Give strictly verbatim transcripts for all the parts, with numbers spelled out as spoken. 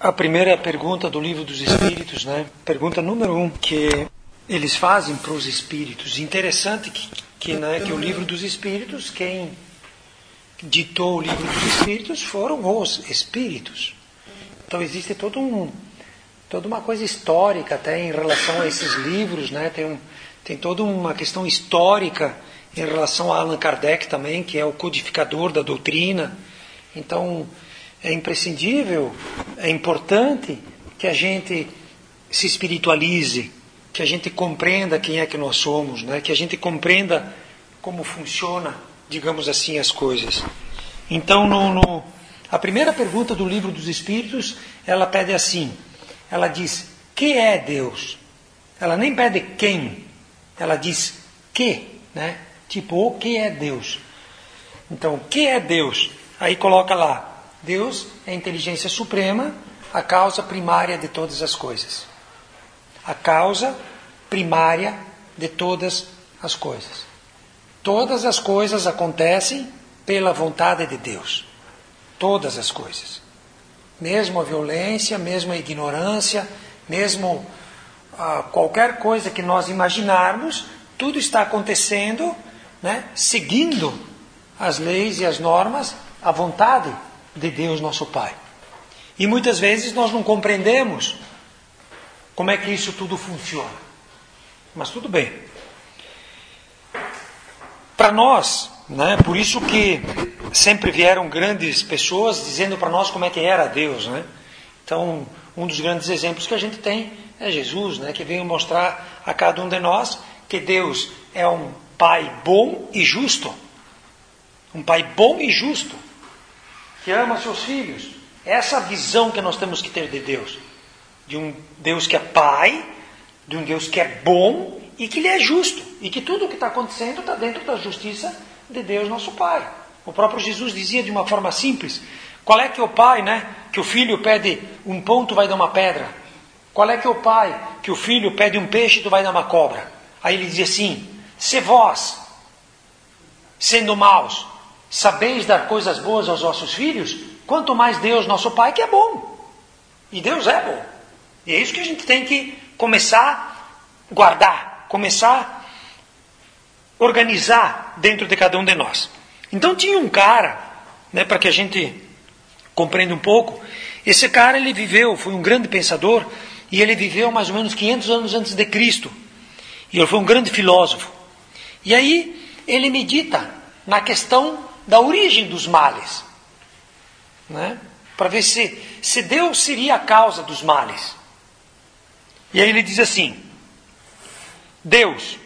a primeira pergunta do Livro dos Espíritos, né? Pergunta número um, que eles fazem para os espíritos. Interessante que, que, né, que o Livro dos Espíritos, quem ditou o Livro dos Espíritos foram os espíritos. Então existe todo um, toda uma coisa histórica até em relação a esses livros, né? Tem, um, tem toda uma questão histórica em relação a Allan Kardec também, que é o codificador da doutrina. Então é imprescindível, é importante que a gente se espiritualize, que a gente compreenda quem é que nós somos, né? Que a gente compreenda como funciona, digamos assim, as coisas. Então, no, no, a primeira pergunta do Livro dos Espíritos, ela pede assim, ela diz, que é Deus? Ela nem pede quem, ela diz que, né? Tipo, o que é Deus? Então, o que é Deus? Aí coloca lá, Deus é a inteligência suprema, a causa primária de todas as coisas. A causa primária de todas as coisas. Todas as coisas acontecem pela vontade de Deus. Todas as coisas. Mesmo a violência, mesmo a ignorância, mesmo ah, qualquer coisa que nós imaginarmos, tudo está acontecendo, né, seguindo as leis e as normas, a vontade de Deus, nosso Pai. E muitas vezes nós não compreendemos como é que isso tudo funciona. Mas tudo bem. Para nós, né, por isso que sempre vieram grandes pessoas dizendo para nós como é que era Deus, né? Então, um dos grandes exemplos que a gente tem é Jesus, né, que veio mostrar a cada um de nós que Deus é um Pai bom e justo. Um Pai bom e justo, que ama seus filhos. Essa visão que nós temos que ter de Deus. De um Deus que é Pai, de um Deus que é bom e que Ele é justo. E que tudo o que está acontecendo está dentro da justiça de Deus, nosso Pai. O próprio Jesus dizia de uma forma simples, qual é que é o pai, né, que o filho pede um pão, tu vai dar uma pedra? Qual é que é o pai que o filho pede um peixe, tu vai dar uma cobra? Aí ele dizia assim, se vós, sendo maus, sabeis dar coisas boas aos vossos filhos, quanto mais Deus, nosso Pai, que é bom. E Deus é bom. E é isso que a gente tem que começar a guardar, começar a organizar dentro de cada um de nós. Então tinha um cara, né, para que a gente compreenda um pouco, esse cara ele viveu, foi um grande pensador, e ele viveu mais ou menos quinhentos anos antes de Cristo. E ele foi um grande filósofo. E aí ele medita na questão da origem dos males, né? Para ver se, se Deus seria a causa dos males. E aí ele diz assim, Deus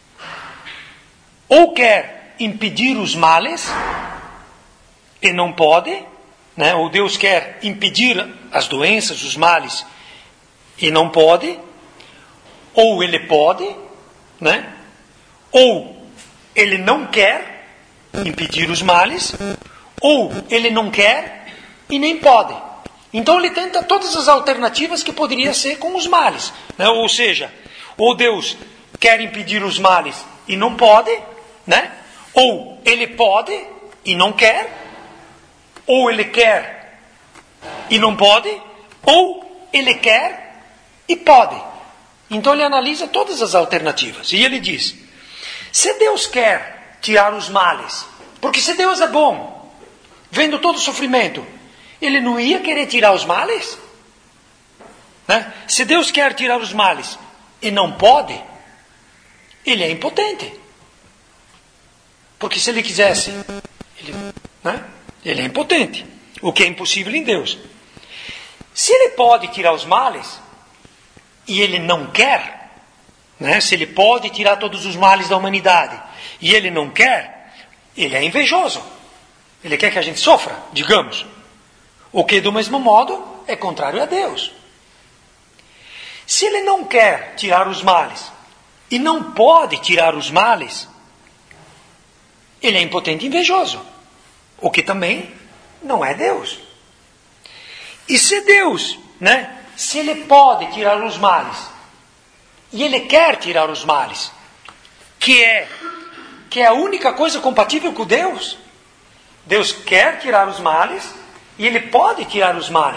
ou quer impedir os males e não pode, né? Ou Deus quer impedir as doenças, os males e não pode, ou ele pode, né? Ou ele não quer impedir os males, ou ele não quer e nem pode. Então ele tenta todas as alternativas que poderia ser com os males, né? Ou seja, ou Deus quer impedir os males e não pode, né? Ou ele pode e não quer, ou ele quer e não pode, ou ele quer e pode. Então ele analisa todas as alternativas e ele diz, se Deus quer tirar os males, porque se Deus é bom, vendo todo o sofrimento, Ele não ia querer tirar os males? Né? Se Deus quer tirar os males e não pode, Ele é impotente. Porque se Ele quisesse, Ele, né? Ele é impotente. O que é impossível em Deus. Se Ele pode tirar os males e Ele não quer, né? Se Ele pode tirar todos os males da humanidade e Ele não quer, Ele é invejoso. Ele quer que a gente sofra, digamos. O que, do mesmo modo, é contrário a Deus. Se Ele não quer tirar os males e não pode tirar os males, Ele é impotente e invejoso. O que também não é Deus. E se Deus, né, se Ele pode tirar os males e Ele quer tirar os males, que é, que é a única coisa compatível com Deus, Deus quer tirar os males e Ele pode tirar os males.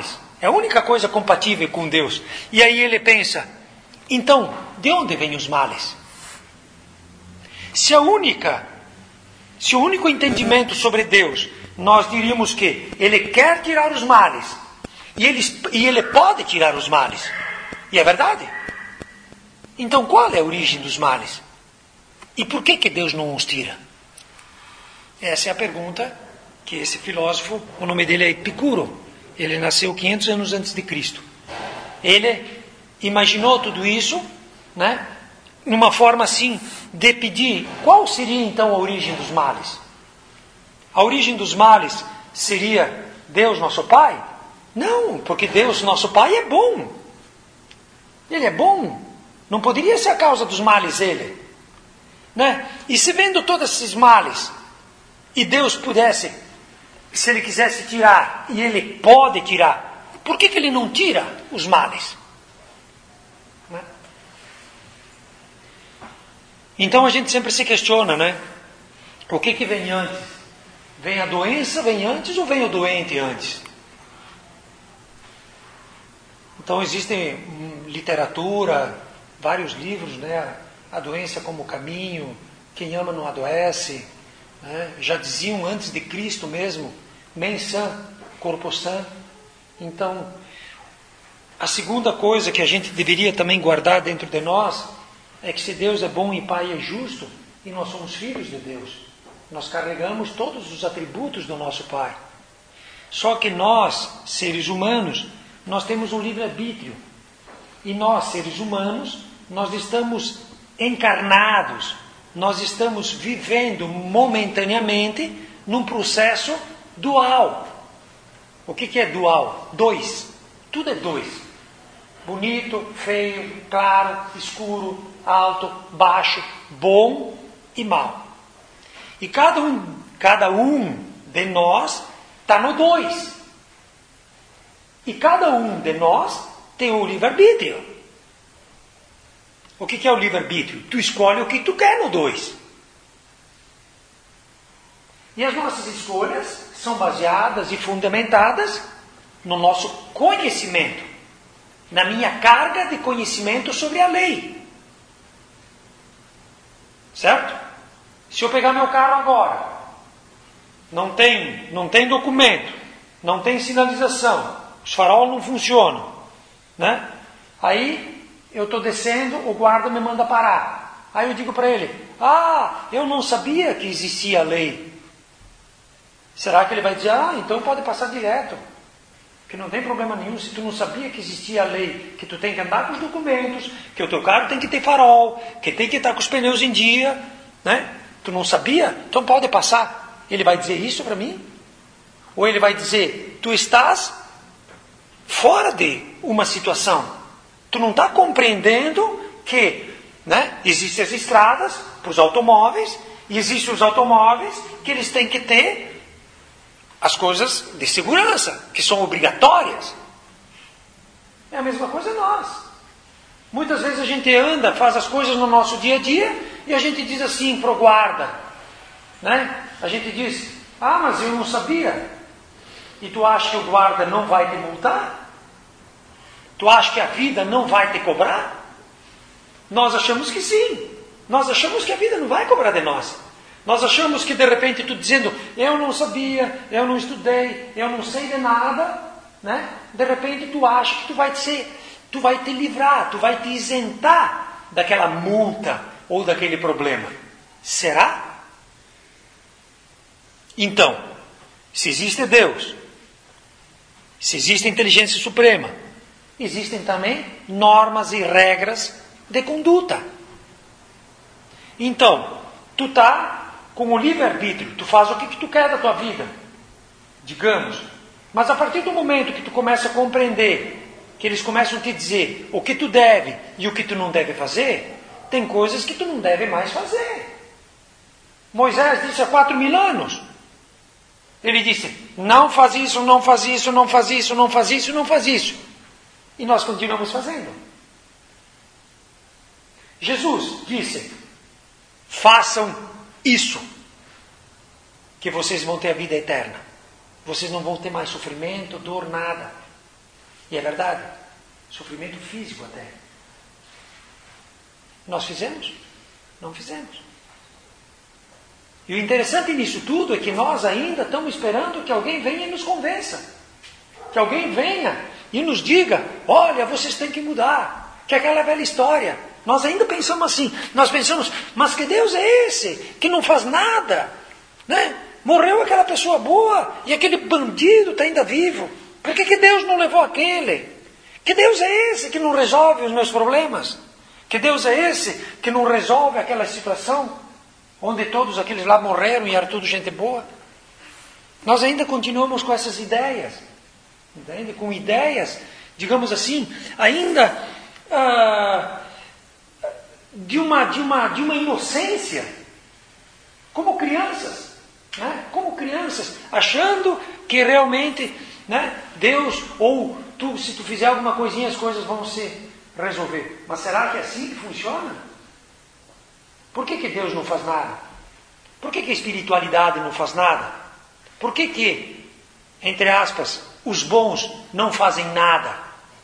É a única coisa compatível com Deus. E aí ele pensa, então, de onde vêm os males? Se a única, se o único entendimento sobre Deus, nós diríamos que Ele quer tirar os males, e Ele, e ele pode tirar os males. E é verdade. Então qual é a origem dos males? E por que que Deus não os tira? Essa é a pergunta que esse filósofo, o nome dele é Epicuro, ele nasceu quinhentos anos antes de Cristo. Ele imaginou tudo isso, né, numa forma assim de pedir qual seria então a origem dos males. A origem dos males seria Deus nosso Pai? Não, porque Deus nosso Pai é bom. Ele é bom. Não poderia ser a causa dos males ele, né? E se vendo todos esses males, e Deus pudesse, se Ele quisesse tirar, e Ele pode tirar, por que que Ele não tira os males? Né? Então a gente sempre se questiona, né? O que que vem antes? Vem a doença, vem antes, ou vem o doente antes? Então existe literatura, vários livros, né? A doença como caminho, quem ama não adoece, né? Já diziam antes de Cristo mesmo, mens san, corpo san. Então, a segunda coisa que a gente deveria também guardar dentro de nós é que se Deus é bom e Pai é justo, e nós somos filhos de Deus, nós carregamos todos os atributos do nosso Pai. Só que nós, seres humanos, nós temos um livre-arbítrio. E nós, seres humanos, nós estamos encarnados, nós estamos vivendo momentaneamente num processo dual. O que que é dual? Dois. Tudo é dois. Bonito, feio, claro, escuro, alto, baixo, bom e mal. E cada um, cada um de nós está no dois. E cada um de nós tem o livre-arbítrio. O que que é o livre-arbítrio? Tu escolhe o que tu quer no dois. E as nossas escolhas são baseadas e fundamentadas no nosso conhecimento, na minha carga de conhecimento sobre a lei. Certo? Se eu pegar meu carro agora, não tem, não tem documento, não tem sinalização, os faróis não funcionam, né? Aí eu estou descendo, o guarda me manda parar. Aí eu digo para ele, ah, eu não sabia que existia a lei. Será que ele vai dizer, ah, então pode passar direto, que não tem problema nenhum, se tu não sabia que existia a lei, que tu tem que andar com os documentos, que o teu carro tem que ter farol, que tem que estar com os pneus em dia, né? Tu não sabia? Então pode passar. Ele vai dizer isso para mim? Ou ele vai dizer, tu estás fora de uma situação, tu não está compreendendo que, né, existem as estradas para os automóveis, e existem os automóveis que eles têm que ter as coisas de segurança, que são obrigatórias. É a mesma coisa nós. Muitas vezes a gente anda, faz as coisas no nosso dia a dia, e a gente diz assim para o guarda, né? A gente diz, ah, mas eu não sabia. E tu acha que o guarda não vai te multar? Tu acha que a vida não vai te cobrar? Nós achamos que sim. Nós achamos que a vida não vai cobrar de nós. Nós achamos que de repente tu dizendo, eu não sabia, eu não estudei, eu não sei de nada, né? De repente tu acha que tu vai ser, tu vai te livrar, tu vai te isentar daquela multa ou daquele problema. Será? Então, se existe Deus, se existe inteligência suprema, existem também normas e regras de conduta. Então, tu está com o livre-arbítrio, tu faz o que, que tu quer da tua vida, digamos. Mas a partir do momento que tu começa a compreender, que eles começam a te dizer o que tu deve e o que tu não deve fazer, tem coisas que tu não deve mais fazer. Moisés disse há quatro mil anos. Ele disse, não faz isso, não faz isso, não faz isso, não faz isso, não faz isso. E nós continuamos fazendo. Jesus disse, façam isso, que vocês vão ter a vida eterna. Vocês não vão ter mais sofrimento, dor, nada. E é verdade. Sofrimento físico até. Nós fizemos? Não fizemos. E o interessante nisso tudo é que nós ainda estamos esperando que alguém venha e nos convença. Que alguém venha e nos diga, olha, vocês têm que mudar. Que é aquela velha história. Nós ainda pensamos assim. Nós pensamos, mas que Deus é esse? Que não faz nada. Né? Morreu aquela pessoa boa e aquele bandido está ainda vivo. Por que, que Deus não levou aquele? Que Deus é esse que não resolve os meus problemas? Que Deus é esse que não resolve aquela situação onde todos aqueles lá morreram e era tudo gente boa? Nós ainda continuamos com essas ideias. Entende? Com ideias, digamos assim, ainda ah, de, uma, de, uma, de uma inocência. Como crianças. Né? Como crianças, achando que realmente, né, Deus, ou tu, se tu fizer alguma coisinha, as coisas vão se resolver. Mas será que é assim que funciona? Por que, que Deus não faz nada? Por que, que a espiritualidade não faz nada? Por que, que, entre aspas, os bons não fazem nada?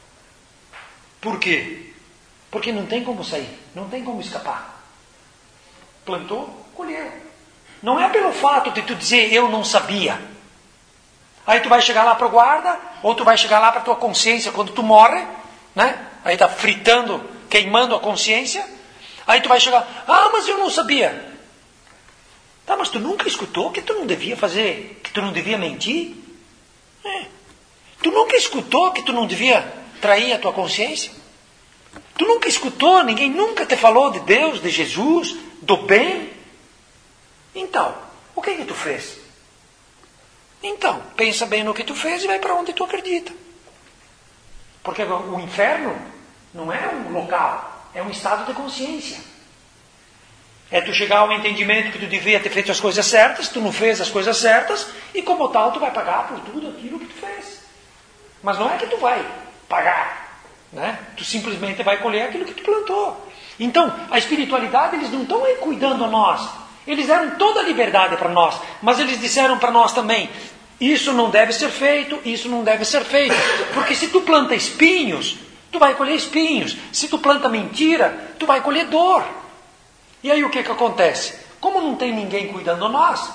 Por quê? Porque não tem como sair, não tem como escapar. Plantou, colheu. Não é pelo fato de tu dizer, eu não sabia. Aí tu vai chegar lá para o guarda, ou tu vai chegar lá para a tua consciência quando tu morre, né? Aí está fritando, queimando a consciência. Aí tu vai chegar, ah, mas eu não sabia. Tá, mas tu nunca escutou que tu não devia fazer, que tu não devia mentir? É. Tu nunca escutou que tu não devia trair a tua consciência? Tu nunca escutou, ninguém nunca te falou de Deus, de Jesus, do bem? Então, o que que tu fez? Então, pensa bem no que tu fez e vai para onde tu acredita. Porque o inferno não é um local, é um estado de consciência. É tu chegar ao entendimento que tu devia ter feito as coisas certas, tu não fez as coisas certas, e como tal tu vai pagar por tudo aquilo que tu fez. Mas não é que tu vai pagar, né? Tu simplesmente vai colher aquilo que tu plantou. Então, a espiritualidade, eles não estão aí cuidando a nós. Eles deram toda a liberdade para nós, mas eles disseram para nós também, isso não deve ser feito, isso não deve ser feito. Porque se tu planta espinhos, tu vai colher espinhos. Se tu planta mentira, tu vai colher dor. E aí o que que acontece? Como não tem ninguém cuidando de nós,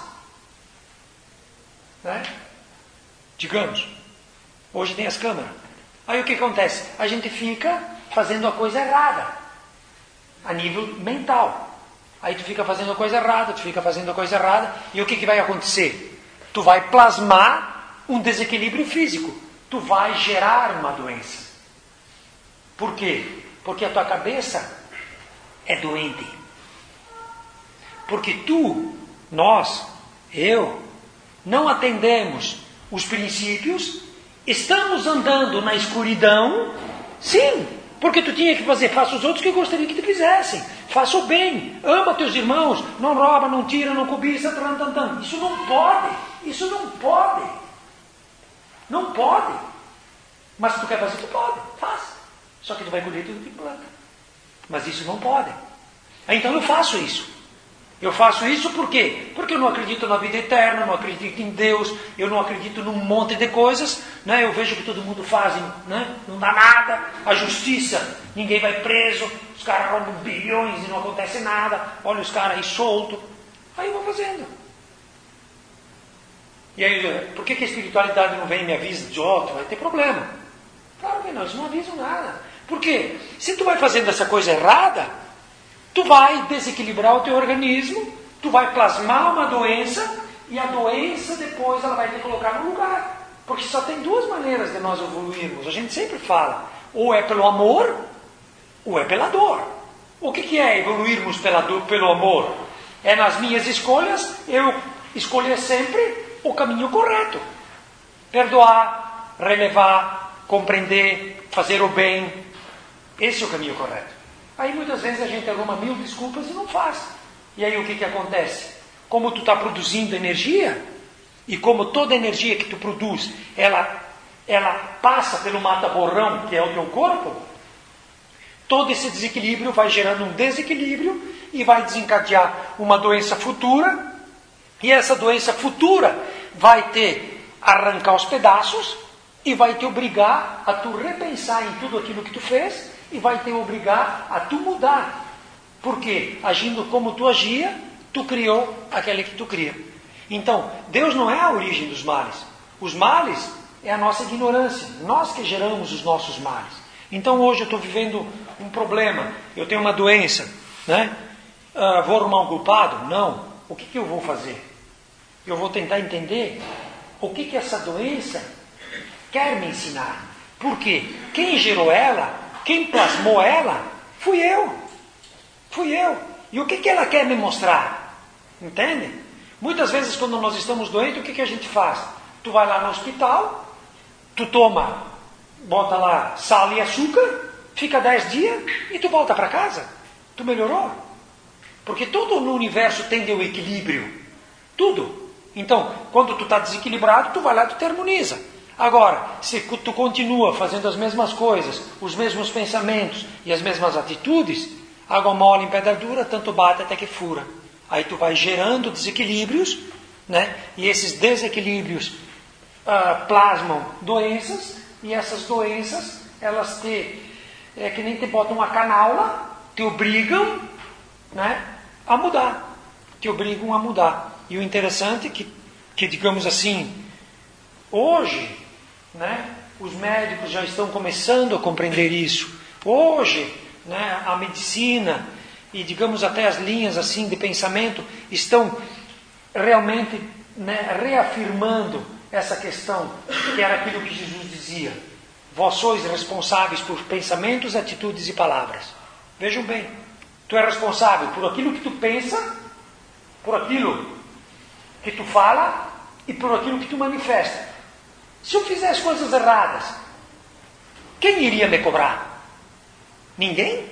né? Digamos, hoje tem as câmeras. Aí o que que acontece? A gente fica fazendo a coisa errada, a nível mental. Aí tu fica fazendo a coisa errada, tu fica fazendo a coisa errada, e o que que vai acontecer? Tu vai plasmar um desequilíbrio físico. Tu vai gerar uma doença. Por quê? Porque a tua cabeça é doente. Porque tu, nós, eu, não atendemos os princípios, estamos andando na escuridão, sim, porque tu tinha que fazer, faça os outros que gostaria que te fizessem. Faça o bem, ama teus irmãos, não rouba, não tira, não cobiça, tan, tan, tan. Isso não pode, isso não pode. Não pode. Mas se tu quer fazer, tu pode, faz. Só que tu vai colher tudo que planta. Mas isso não pode. Então eu faço isso. Eu faço isso por quê? Porque eu não acredito na vida eterna, não acredito em Deus, eu não acredito num monte de coisas, né? Eu vejo que todo mundo faz, né? Não dá nada, a justiça, ninguém vai preso, os caras roubam bilhões e não acontece nada, olha os caras aí soltos. Aí eu vou fazendo. E aí, por que, que a espiritualidade não vem e me avisa de outro? Vai ter problema. Claro que não, eles não avisam nada. Por quê? Se tu vai fazendo essa coisa errada, tu vai desequilibrar o teu organismo, tu vai plasmar uma doença, e a doença depois ela vai te colocar no lugar. Porque só tem duas maneiras de nós evoluirmos. A gente sempre fala, ou é pelo amor, ou é pela dor. O que, que é evoluirmos pela dor, pelo amor? É nas minhas escolhas, eu escolher sempre o caminho correto. Perdoar, relevar, compreender, fazer o bem. Esse é o caminho correto. Aí muitas vezes a gente arruma mil desculpas e não faz. E aí o que que acontece? Como tu está produzindo energia, e como toda energia que tu produz, ela, ela passa pelo mata-borrão, que é o teu corpo, todo esse desequilíbrio vai gerando um desequilíbrio e vai desencadear uma doença futura, e essa doença futura vai te arrancar os pedaços, e vai te obrigar a tu repensar em tudo aquilo que tu fez e vai te obrigar a tu mudar. Porque agindo como tu agia, tu criou aquele que tu cria. Então, Deus não é a origem dos males. Os males é a nossa ignorância. Nós que geramos os nossos males. Então hoje eu estou vivendo um problema. Eu tenho uma doença, né? Ah, vou arrumar um culpado? Não. O que, que eu vou fazer? Eu vou tentar entender o que, que essa doença quer me ensinar. Por quê? Quem gerou ela, quem plasmou ela, fui eu. Fui eu. E o que, que ela quer me mostrar? Entende? Muitas vezes quando nós estamos doentes, o que, que a gente faz? Tu vai lá no hospital, tu toma, bota lá sal e açúcar, fica dez dias e tu volta para casa. Tu melhorou. Porque tudo no universo tende ao equilíbrio. Tudo. Então, quando tu está desequilibrado, tu vai lá e tu te harmoniza. Agora, se tu continua fazendo as mesmas coisas, os mesmos pensamentos e as mesmas atitudes, água mole em pedra dura, tanto bate até que fura. Aí tu vai gerando desequilíbrios, né? E esses desequilíbrios ah, plasmam doenças, e essas doenças, elas te, é que nem te botam uma canaula, te obrigam, né, a mudar. Te obrigam a mudar. E o interessante é que, que digamos assim, hoje, né, os médicos já estão começando a compreender isso. Hoje, né, a medicina e, digamos, até as linhas assim de pensamento estão realmente, né, reafirmando essa questão, que era aquilo que Jesus dizia: vós sois responsáveis por pensamentos, atitudes e palavras. Vejam bem, tu és responsável por aquilo que tu pensa, por aquilo que tu fala e por aquilo que tu manifesta. Se eu fizer as coisas erradas, quem iria me cobrar? Ninguém?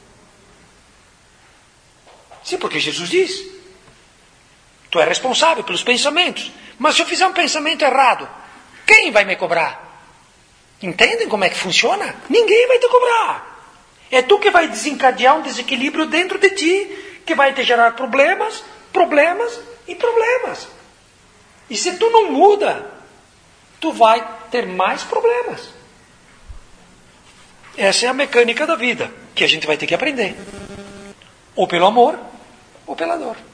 Sim, porque Jesus diz: tu és responsável pelos pensamentos. Mas se eu fizer um pensamento errado, quem vai me cobrar? Entendem como é que funciona? Ninguém vai te cobrar. É tu que vai desencadear um desequilíbrio dentro de ti, que vai te gerar problemas, problemas e problemas. E se tu não muda, tu vai ter mais problemas. Essa é a mecânica da vida, que a gente vai ter que aprender. Ou pelo amor, ou pela dor.